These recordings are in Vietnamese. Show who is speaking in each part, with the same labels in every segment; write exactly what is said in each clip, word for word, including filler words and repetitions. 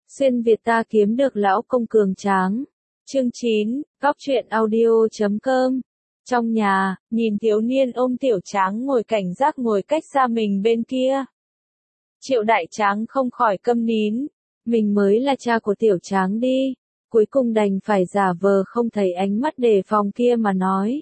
Speaker 1: Xuyên Việt ta kiếm được lão công cường tráng. Chương chín, góc truyện audio chấm com. Trong nhà, nhìn thiếu niên ôm tiểu tráng ngồi cảnh giác ngồi cách xa mình bên kia. Triệu đại tráng không khỏi câm nín. Mình mới là cha của tiểu tráng đi. Cuối cùng đành phải giả vờ không thấy ánh mắt đề phòng kia mà nói.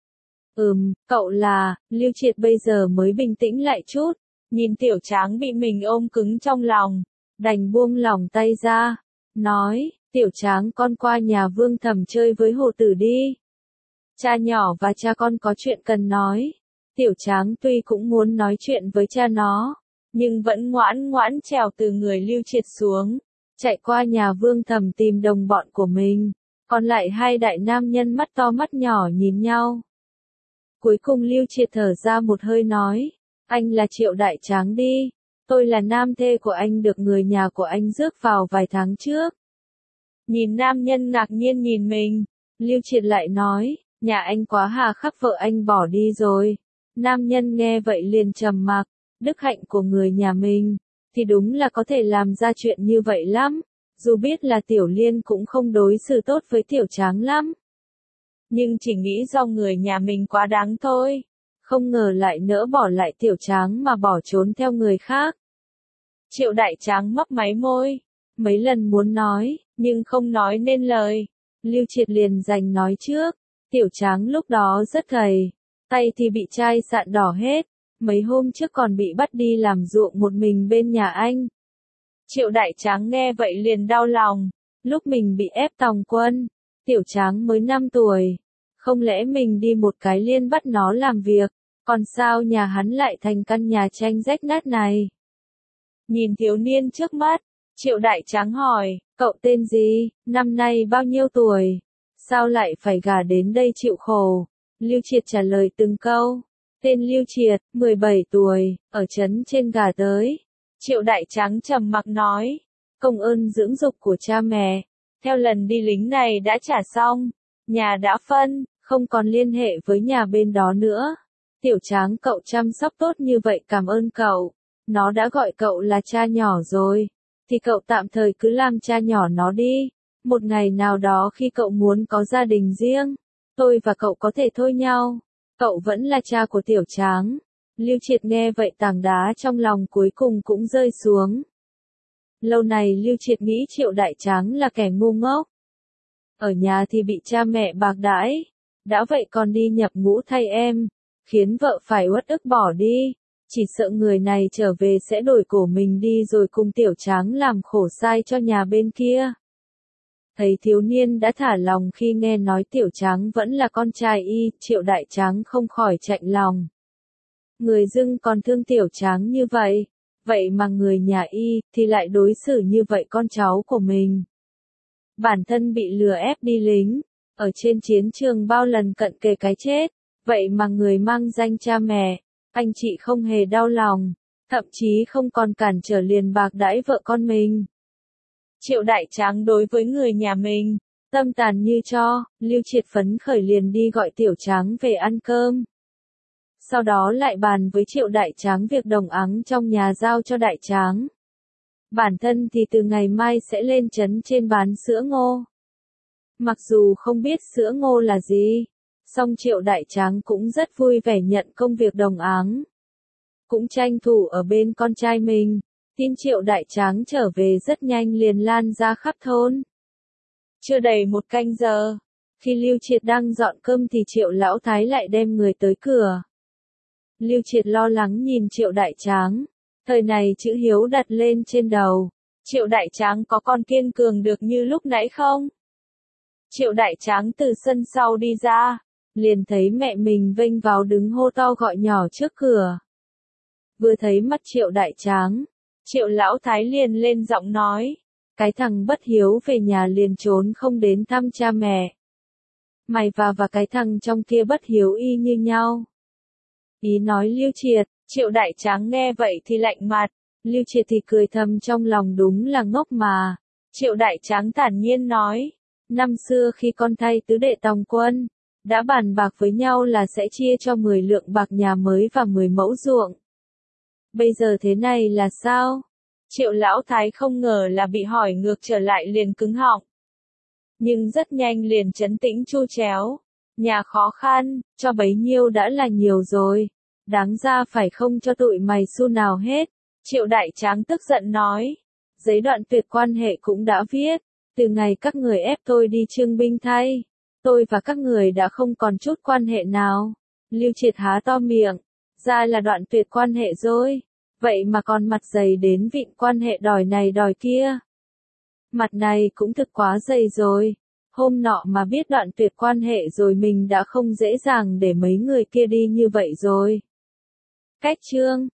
Speaker 1: Ừm, cậu là, Lưu Triệt bây giờ mới bình tĩnh lại chút. Nhìn tiểu tráng bị mình ôm cứng trong lòng. Đành buông lỏng tay ra. Nói, tiểu tráng con qua nhà Vương Thẩm chơi với hồ tử đi. Cha nhỏ và cha con có chuyện cần nói. Tiểu tráng tuy cũng muốn nói chuyện với cha nó, nhưng vẫn ngoãn ngoãn trèo từ người Lưu Triệt xuống. Chạy qua nhà Vương Thẩm tìm đồng bọn của mình. Còn lại hai đại nam nhân mắt to mắt nhỏ nhìn nhau. Cuối cùng Lưu Triệt thở ra một hơi nói. Anh là Triệu đại tráng đi. Tôi là nam thê của anh được người nhà của anh rước vào vài tháng trước. Nhìn nam nhân ngạc nhiên nhìn mình. Lưu Triệt lại nói. Nhà anh quá hà khắc vợ anh bỏ đi rồi. Nam nhân nghe vậy liền trầm mặc. Đức hạnh của người nhà mình thì đúng là có thể làm ra chuyện như vậy lắm. Dù biết là Tiểu Liên cũng không đối xử tốt với tiểu tráng lắm. Nhưng chỉ nghĩ do người nhà mình quá đáng thôi. Không ngờ lại nỡ bỏ lại tiểu tráng mà bỏ trốn theo người khác. Triệu đại tráng mấp máy môi. Mấy lần muốn nói, nhưng không nói nên lời. Lưu Triệt liền giành nói trước. Tiểu tráng lúc đó rất gầy. Tay thì bị chai sạn đỏ hết. Mấy hôm trước còn bị bắt đi làm ruộng một mình bên nhà anh. Triệu đại tráng nghe vậy liền đau lòng. Lúc mình bị ép tòng quân, tiểu tráng mới năm tuổi. Không lẽ mình đi một cái liên bắt nó làm việc, còn sao nhà hắn lại thành căn nhà tranh rách nát này? Nhìn thiếu niên trước mắt, Triệu đại tráng hỏi, cậu tên gì, năm nay bao nhiêu tuổi? Sao lại phải gả đến đây chịu khổ? Lưu Triệt trả lời từng câu. Tên Lưu Triệt, mười bảy tuổi, ở trấn trên gả tới. Triệu đại tráng trầm mặc nói, công ơn dưỡng dục của cha mẹ, theo lần đi lính này đã trả xong, nhà đã phân, không còn liên hệ với nhà bên đó nữa. Tiểu tráng cậu chăm sóc tốt như vậy cảm ơn cậu, nó đã gọi cậu là cha nhỏ rồi, thì cậu tạm thời cứ làm cha nhỏ nó đi. Một ngày nào đó khi cậu muốn có gia đình riêng, tôi và cậu có thể thôi nhau. Cậu vẫn là cha của tiểu tráng. Lưu Triệt nghe vậy tảng đá trong lòng cuối cùng cũng rơi xuống. Lâu này Lưu Triệt nghĩ Triệu đại tráng là kẻ ngu ngốc. Ở nhà thì bị cha mẹ bạc đãi. Đã vậy còn đi nhập ngũ thay em. Khiến vợ phải uất ức bỏ đi. Chỉ sợ người này trở về sẽ đổi cổ mình đi rồi cùng tiểu tráng làm khổ sai cho nhà bên kia. Thấy thiếu niên đã thả lòng khi nghe nói tiểu tráng vẫn là con trai y, Triệu đại tráng không khỏi chạnh lòng. Người dưng còn thương tiểu tráng như vậy, vậy mà người nhà y thì lại đối xử như vậy con cháu của mình. Bản thân bị lừa ép đi lính, ở trên chiến trường bao lần cận kề cái chết, vậy mà người mang danh cha mẹ, anh chị không hề đau lòng, thậm chí không còn cản trở liền bạc đãi vợ con mình. Triệu đại tráng đối với người nhà mình, tâm tàn như cho, Lưu Triệt phấn khởi liền đi gọi tiểu tráng về ăn cơm. Sau đó lại bàn với Triệu đại tráng việc đồng áng trong nhà giao cho đại tráng. Bản thân thì từ ngày mai sẽ lên trấn trên bán sữa ngô. Mặc dù không biết sữa ngô là gì, song Triệu đại tráng cũng rất vui vẻ nhận công việc đồng áng. Cũng tranh thủ ở bên con trai mình. Tin Triệu đại tráng trở về rất nhanh liền lan ra khắp thôn. Chưa đầy một canh giờ, khi Lưu Triệt đang dọn cơm thì Triệu lão thái lại đem người tới cửa. Lưu Triệt lo lắng nhìn Triệu đại tráng, thời này chữ hiếu đặt lên trên đầu. Triệu đại tráng có còn kiên cường được như lúc nãy không? Triệu đại tráng từ sân sau đi ra, liền thấy mẹ mình vênh vào đứng hô to gọi nhỏ trước cửa. Vừa thấy mắt Triệu đại tráng, Triệu lão thái liền lên giọng nói, cái thằng bất hiếu về nhà liền trốn không đến thăm cha mẹ. Mày và và cái thằng trong kia bất hiếu y như nhau. Ý nói Lưu Triệt, Triệu đại tráng nghe vậy thì lạnh mặt, Lưu Triệt thì cười thầm trong lòng đúng là ngốc mà. Triệu đại tráng thản nhiên nói, năm xưa khi con thay tứ đệ tòng quân, đã bàn bạc với nhau là sẽ chia cho mười lượng bạc nhà mới và mười mẫu ruộng. Bây giờ thế này là sao? Triệu lão thái không ngờ là bị hỏi ngược trở lại liền cứng họng. Nhưng rất nhanh liền trấn tĩnh chu chéo. Nhà khó khăn, cho bấy nhiêu đã là nhiều rồi. Đáng ra phải không cho tụi mày xu nào hết. Triệu đại tráng tức giận nói. Giấy đoạn tuyệt quan hệ cũng đã viết. Từ ngày các người ép tôi đi trương binh thay. Tôi và các người đã không còn chút quan hệ nào. Lưu Triệt há to miệng. Ra là đoạn tuyệt quan hệ rồi. Vậy mà còn mặt dày đến vịn quan hệ đòi này đòi kia. Mặt này cũng thực quá dày rồi. Hôm nọ mà biết đoạn tuyệt quan hệ rồi mình đã không dễ dàng để mấy người kia đi như vậy rồi. Cách chương